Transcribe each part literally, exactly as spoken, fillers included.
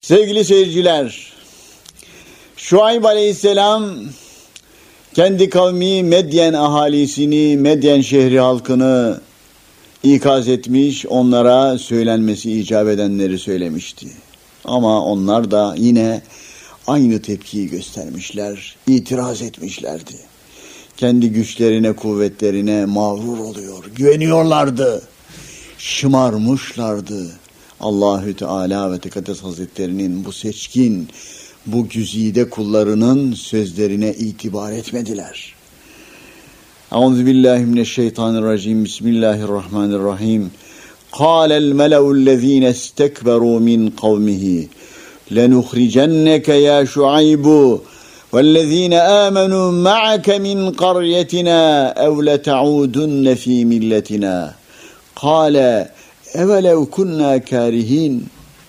Sevgili seyirciler, Şuayb Aleyhisselam kendi kavmi Medyen ahalisini, Medyen şehri halkını ikaz etmiş, onlara söylenmesi icap edenleri söylemişti. Ama onlar da yine aynı tepkiyi göstermişler, itiraz etmişlerdi. Kendi güçlerine, kuvvetlerine mağrur oluyor, güveniyorlardı, şımarmışlardı. Allahü Teala ve Tekaddes Hazretlerinin bu seçkin, bu güzide kullarının sözlerine itibar etmediler. Euzubillahimineşşeytanirracim. Bismillahirrahmanirrahim. Kâlel mele'ullezîne istekberû min kavmihi lenuhricenneke ya Şuaybu vellezîne âmenû ma'ake min qaryetina ev leta'ûdunne fî milletina. Kâle evelev kunnâ kârihin.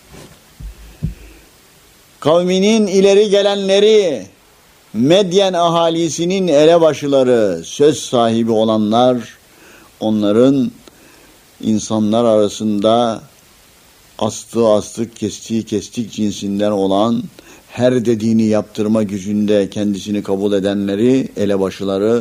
Kavminin ileri gelenleri, Medyen ahalisinin elebaşıları, söz sahibi olanlar, onların insanlar arasında astığı astık, kestiği kestik cinsinden olan, her dediğini yaptırma gücünde kendisini kabul edenleri, elebaşıları,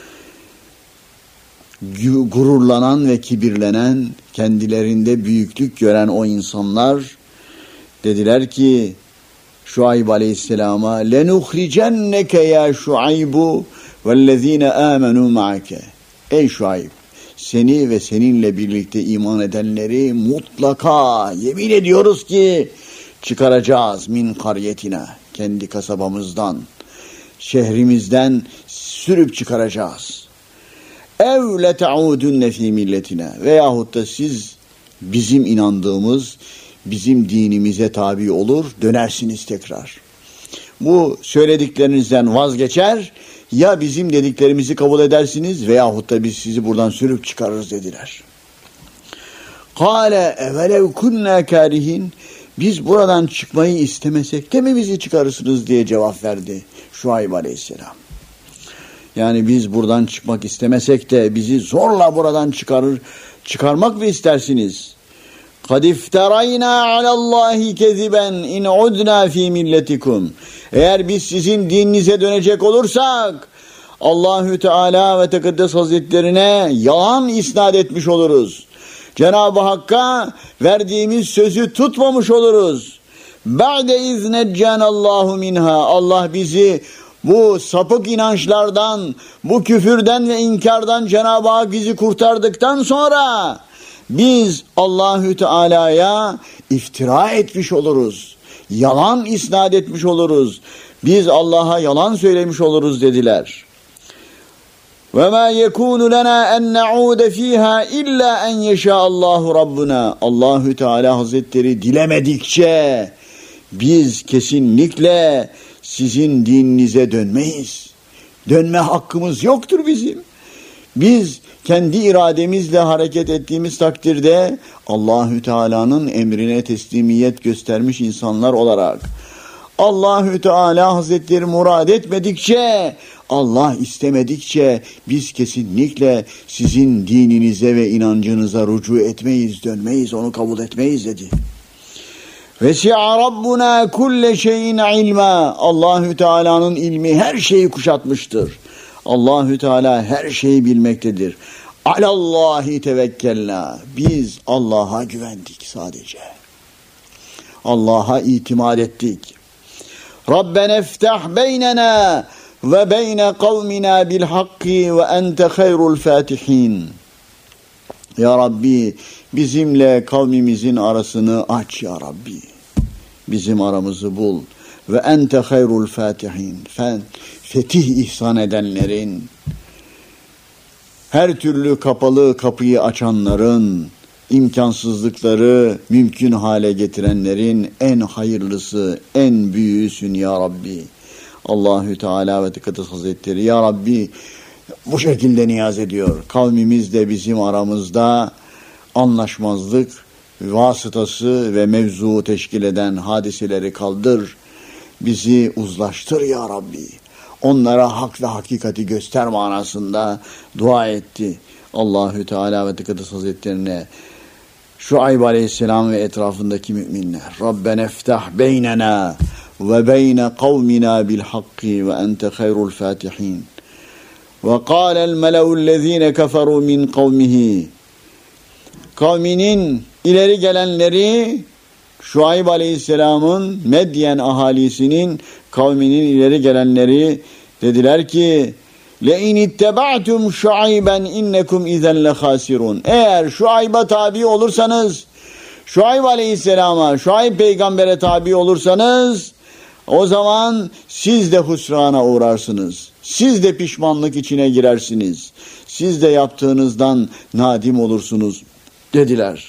gururlanan ve kibirlenen, kendilerinde büyüklük gören o insanlar dediler ki Şuayb Aleyhisselam'a lenuhricenneke ya Şuaybu vellezine amenu ma'ake. Ey Şuayb, seni ve seninle birlikte iman edenleri mutlaka yemin ediyoruz ki çıkaracağız min karyetina, kendi kasabamızdan, şehrimizden sürüp çıkaracağız. Ev leta'udunne fî milletina, veyahut da siz bizim inandığımız, bizim dinimize tabi olur, dönersiniz tekrar. Bu söylediklerinizden vazgeçer, ya bizim dediklerimizi kabul edersiniz veyahut da biz sizi buradan sürüp çıkarırız dediler. Kâle evelev kunnâ kârihin. Biz buradan çıkmayı istemesek de mi bizi çıkarırsınız diye cevap verdi Şuayb Aleyhisselam. Yani biz buradan çıkmak istemesek de bizi zorla buradan çıkarır, çıkarmak mı istersiniz? قَدْ اِفْتَرَيْنَا عَلَى اللّٰهِ كَذِبًا اِنْ عُدْنَا ف۪ي مِلَّتِكُمْ. Eğer biz sizin dininize dönecek olursak, Allahü Teala ve Tekaddes Hazretlerine yalan isnat etmiş oluruz. Cenab-ı Hakk'a verdiğimiz sözü tutmamış oluruz. بَعْدَ اِذْ نَجَّانَ اللّٰهُ مِنْهَا. Allah bizi bu sapık inançlardan, bu küfürden ve inkardan Cenab-ı Hak bizi kurtardıktan sonra biz Allahü Teala'ya iftira etmiş oluruz. Yalan isnat etmiş oluruz. Biz Allah'a yalan söylemiş oluruz dediler. Ve ma yekunu lena en na'ude fiha illa en yeşa'allahu rabbuna. Allahü Teala Hazretleri dilemedikçe biz kesinlikle sizin dininize dönmeyiz. Dönme hakkımız yoktur bizim. Biz kendi irademizle hareket ettiğimiz takdirde Allahü Teala'nın emrine teslimiyet göstermiş insanlar olarak, Allahü Teala Hazretleri murad etmedikçe, Allah istemedikçe biz kesinlikle sizin dininize ve inancınıza rücu etmeyiz, dönmeyiz, onu kabul etmeyiz dedi. Vesi'a Rabbuna kulle şeyin ilma. Allahü Teala'nın ilmi her şeyi kuşatmıştır. Allahü Teala her şeyi bilmektedir. Alallahi tevekkelna. Biz Allah'a güvendik sadece. Allah'a itimat ettik. Rabbena iftah beynena ve beyne kavmina bil hakki ve ente hayrul fatihin. Ya Rabbi, bizimle kavmimizin arasını aç ya Rabbi. Bizim aramızı bul. Ve ente hayrul fatihin. Fen, fetih ihsan edenlerin, her türlü kapalı kapıyı açanların, imkansızlıkları mümkün hale getirenlerin en hayırlısı, en büyüğüsün ya Rabbi. Allahü Teala ve Tekaddes Hazretleri ya Rabbi bu şekilde niyaz ediyor. Kavmimiz de bizim aramızda anlaşmazlık vasıtası ve mevzu teşkil eden hadiseleri kaldır. Bizi uzlaştır ya Rabbi. Onlara hak ve hakikati göster manasında dua etti. Allahü Teala ve Tekaddes Hazretlerine Şuayb Aleyhisselam ve etrafındaki müminler. Rabbena iftah beynena ve beyne kavmina bil hakki ve ente hayrul fatihin. Ve kâlel melevüllezîne keferû min kavmihi. Kavminin ileri gelenleri, Şuayb Aleyhisselam'ın Medyen ahalisinin kavminin ileri gelenleri dediler ki لَاِنِ اتَّبَعْتُمْ شُعَيْبًا اِنَّكُمْ اِذَنْ لَخَاسِرُونَ. Eğer Şuayb'a tabi olursanız, Şuayb Aleyhisselam'a, Şuayb peygambere tabi olursanız, o zaman siz de husrana uğrarsınız. Siz de pişmanlık içine girersiniz. Siz de yaptığınızdan nadim olursunuz dediler.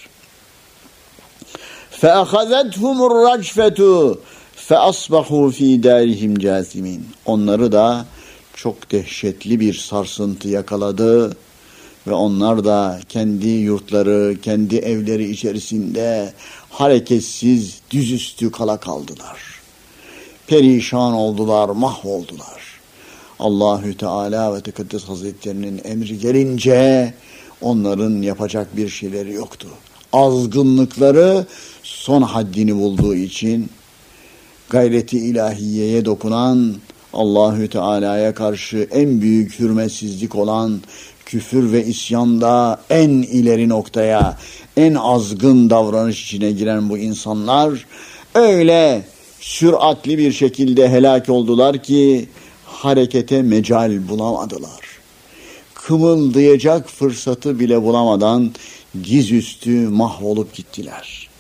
فَأَخَذَتْهُمُ الرَّجْفَةُ فَأَصْبَحُوا ف۪ي دَارِهِمْ جَاثِمِينَ. Onları da çok dehşetli bir sarsıntı yakaladı ve onlar da kendi yurtları, kendi evleri içerisinde hareketsiz, düzüstü kala kaldılar. Perişan oldular, mahvoldular. Allahü Teala ve Tekaddes Hazretlerinin emri gelince onların yapacak bir şeyleri yoktu. Azgınlıkları son haddini bulduğu için gayreti ilahiyeye dokunan, Allahü Teala'ya karşı en büyük hürmetsizlik olan küfür ve isyanda en ileri noktaya, en azgın davranış içine giren bu insanlar öyle süratli bir şekilde helak oldular ki harekete mecal bulamadılar. Kımıldayacak fırsatı bile bulamadan dizüstü mahvolup gittiler.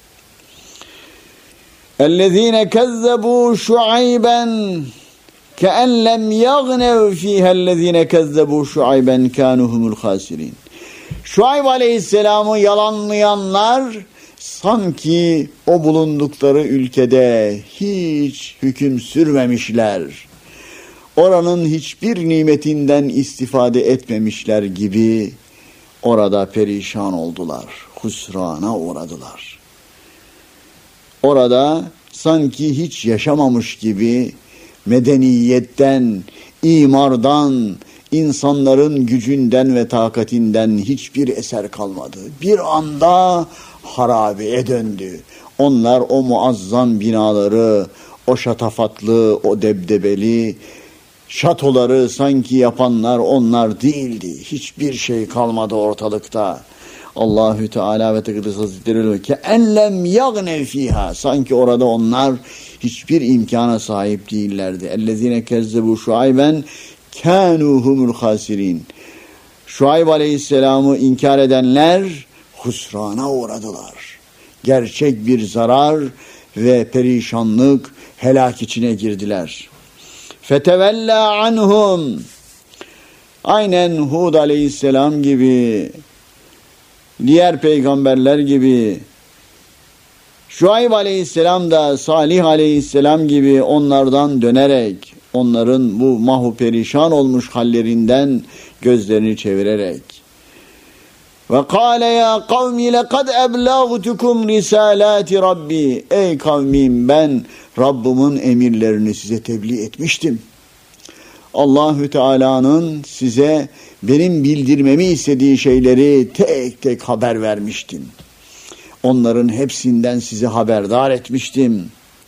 اَلَّذ۪ينَ كَذَّبُوا شُعَيْبًا كَاَنْ لَمْ يَغْنَوْا ف۪يهَا الَّذ۪ينَ كَذَّبُوا شُعَيْبًا كَانُوا هُمُ الْخَاسِرِينَ. Şuayb Aleyhisselam'ı yalanlayanlar sanki o bulundukları ülkede hiç hüküm sürmemişler, oranın hiçbir nimetinden istifade etmemişler gibi orada perişan oldular, husrana uğradılar. Orada sanki hiç yaşamamış gibi medeniyetten, imardan, insanların gücünden ve takatinden hiçbir eser kalmadı. Bir anda harabeye döndü. Onlar o muazzam binaları, o şatafatlı, o debdebeli şatoları sanki yapanlar onlar değildi. Hiçbir şey kalmadı ortalıkta. Allahü Teala ve Tekaddes Hazretleri öyle ki enlem yagnev fiha, sanki orada onlar hiçbir imkana sahip değillerdi. Ellezine kezzebu Şuayben kânû humul hasirin. Şuayb Aleyhisselam'ı inkar edenler husrana uğradılar. Gerçek bir zarar ve perişanlık, helak içine girdiler. Fetevella anhum. Aynen Hud Aleyhisselam gibi, diğer peygamberler gibi, Şuayb Aleyhisselam da Salih Aleyhisselam gibi onlardan dönerek, onların bu mahu perişan olmuş hallerinden gözlerini çevirerek ve kâle ya kavmi lekad eblâgtukum risâlâti rabbi. Ey kavmim, ben Rabbimin emirlerini size tebliğ etmiştim. Allahü Teala'nın size benim bildirmemi istediği şeyleri tek tek haber vermiştim. Onların hepsinden sizi haberdar etmiştim.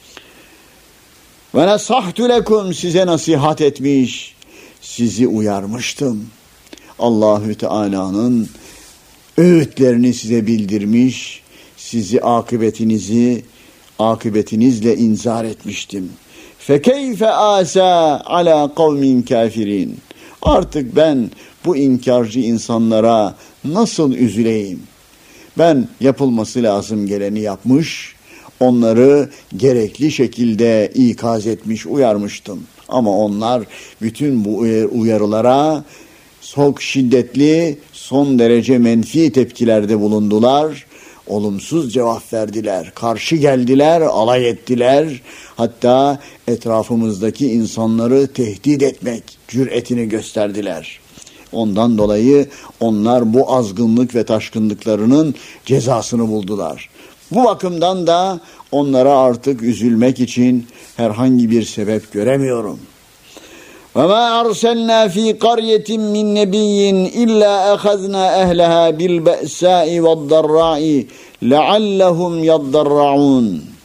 Ve nesahtu lekum, size nasihat etmiş, sizi uyarmıştım. Allahü Teala'nın öğütlerini size bildirmiş, sizi akıbetinizi akıbetinizle inzar etmiştim. Fekeyfe asa ala kavmin kafirin. Artık ben bu inkarcı insanlara nasıl üzüleyim? Ben yapılması lazım geleni yapmış, onları gerekli şekilde ikaz etmiş, uyarmıştım. Ama onlar bütün bu uyarılara çok şiddetli, son derece menfi tepkilerde bulundular. Olumsuz cevap verdiler, karşı geldiler, alay ettiler. Hatta etrafımızdaki insanları tehdit etmek cüretini gösterdiler. Ondan dolayı onlar bu azgınlık ve taşkınlıklarının cezasını buldular. Bu bakımdan da onlara artık üzülmek için herhangi bir sebep göremiyorum. وَمَا أَرْسَلْنَا ف۪ي قَرْيَةٍ مِّنْ نَبِيٍّ اِلَّا اَخَذْنَا اَهْلَهَا بِالْبَأْسَاءِ وَالضَّرَّاءِ لَعَلَّهُمْ يَضَّرَّعُونَ.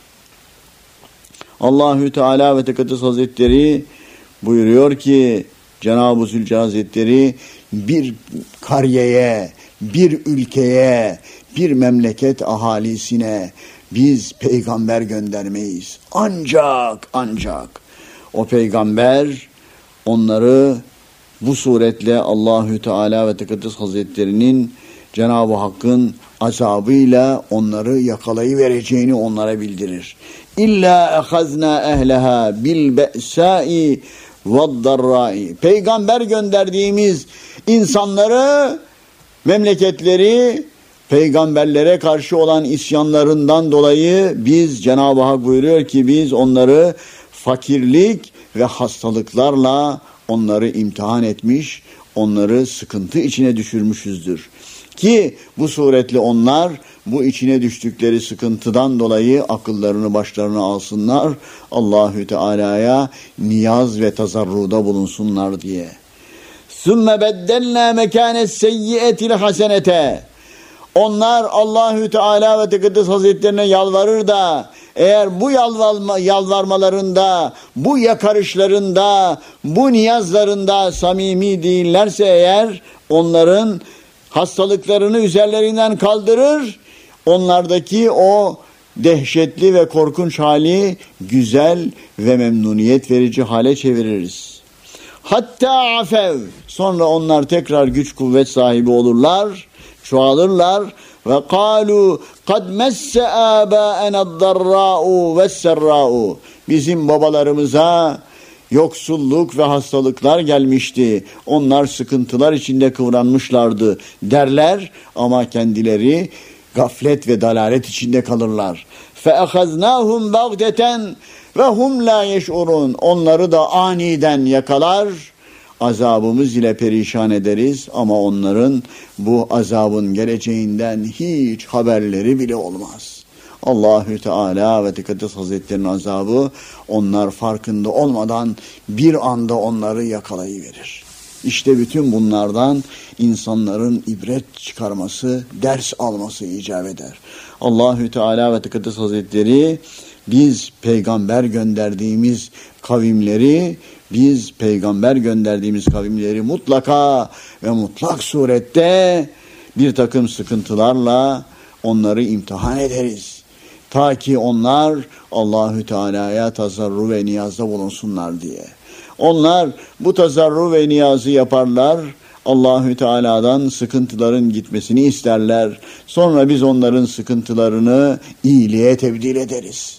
Allahü Teala ve Tekaddes Hazretleri buyuruyor ki, Cenab-ı Zülcelal Hazretleri bir kariyeye, bir ülkeye, bir memleket ahalisine biz peygamber göndermeyiz. Ancak, ancak o peygamber onları bu suretle Allahü Teala ve Tekaddes Hazretlerinin Cenab-ı Hakk'ın azabıyla onları yakalayıvereceğini onlara bildirir. İlla ehazna ehleha bil be'sai ve'd-darrai. Peygamber gönderdiğimiz insanları, memleketleri peygamberlere karşı olan isyanlarından dolayı biz, Cenab-ı Hak buyuruyor ki biz onları fakirlik ve hastalıklarla onları imtihan etmiş, onları sıkıntı içine düşürmüşüzdür. Ki bu suretle onlar bu içine düştükleri sıkıntıdan dolayı akıllarını başlarına alsınlar, Allahü Teala'ya niyaz ve tazarruda bulunsunlar diye. ثُمَّ بَدَّلْنَا مَكَانَ السَّيِّئَةِ الْحَسَنَةَ. Onlar Allahü Teala ve Tekaddes Hazretlerine yalvarır da eğer bu yalvarma, yalvarmalarında, bu yakarışlarında, bu niyazlarında samimi değillerse eğer onların hastalıklarını üzerlerinden kaldırır, onlardaki o dehşetli ve korkunç hali güzel ve memnuniyet verici hale çeviririz. Hatta afev, sonra onlar tekrar güç kuvvet sahibi olurlar, çoğalırlar ve kalu kad messe âbâened-darrâ'u ve's-serrâ'u. Bizim babalarımıza yoksulluk ve hastalıklar gelmişti. Onlar sıkıntılar içinde kıvranmışlardı derler ama kendileri gaflet ve dalalet içinde kalırlar. فَأَخَذْنَاهُمْ بَغْدَةً وَهُمْ لَا يَشْعُرُونَ. Onları da aniden yakalar, azabımız ile perişan ederiz ama onların bu azabın geleceğinden hiç haberleri bile olmaz. Allahü Teala ve Tekaddes Hazretlerinin azabı onlar farkında olmadan bir anda onları yakalayıverir. İşte bütün bunlardan insanların ibret çıkarması, ders alması icap eder. Allahü Teala ve Tekaddes Hazretleri biz peygamber gönderdiğimiz kavimleri, biz peygamber gönderdiğimiz kavimleri mutlaka ve mutlak surette bir takım sıkıntılarla onları imtihan ederiz. Ta ki onlar Allahü Teala'ya tazarru ve niyazda bulunsunlar diye. Onlar bu tazarru ve niyazı yaparlar, Allahü Teala'dan sıkıntıların gitmesini isterler. Sonra biz onların sıkıntılarını iyiliğe tebdil ederiz.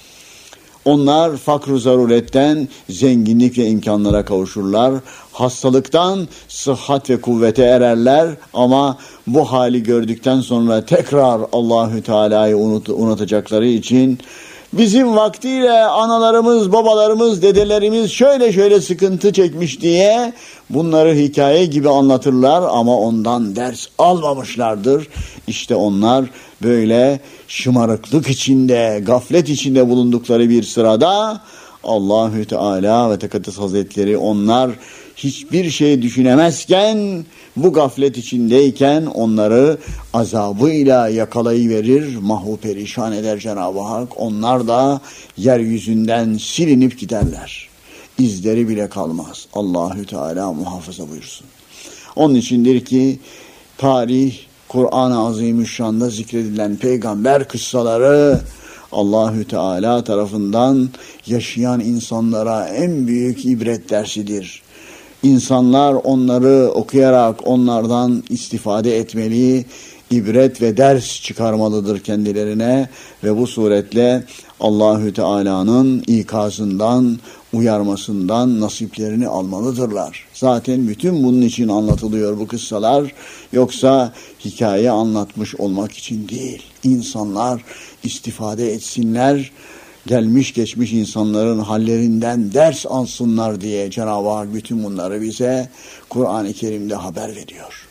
Onlar fakr-ı zaruretten zenginlik ve imkanlara kavuşurlar. Hastalıktan sıhhat ve kuvvete ererler ama bu hali gördükten sonra tekrar Allahü Teala'yı unut, unutacakları için bizim vaktiyle analarımız, babalarımız, dedelerimiz şöyle şöyle sıkıntı çekmiş diye bunları hikaye gibi anlatırlar ama ondan ders almamışlardır. İşte onlar böyle şımarıklık içinde, gaflet içinde bulundukları bir sırada Allahü Teala ve Tekaddes Hazretleri onlar hiçbir şey düşünemezken, bu gaflet içindeyken onları azabıyla yakalayıverir, mahvu perişan eder Cenab-ı Hak. Onlar da yeryüzünden silinip giderler. İzleri bile kalmaz. Allahü Teala muhafaza buyursun. Onun içindir ki tarih, Kur'an-ı Azimüşşan'da zikredilen peygamber kıssaları Allahü Teala tarafından yaşayan insanlara en büyük ibret dersidir. İnsanlar onları okuyarak onlardan istifade etmeli, ibret ve ders çıkarmalıdır kendilerine ve bu suretle Allahü Teala'nın ikazından, uyarmasından nasiplerini almalıdırlar. Zaten bütün bunun için anlatılıyor bu kıssalar. Yoksa hikaye anlatmış olmak için değil. İnsanlar istifade etsinler, gelmiş geçmiş insanların hallerinden ders alsınlar diye Cenab-ı Hak bütün bunları bize Kur'an-ı Kerim'de haber veriyor.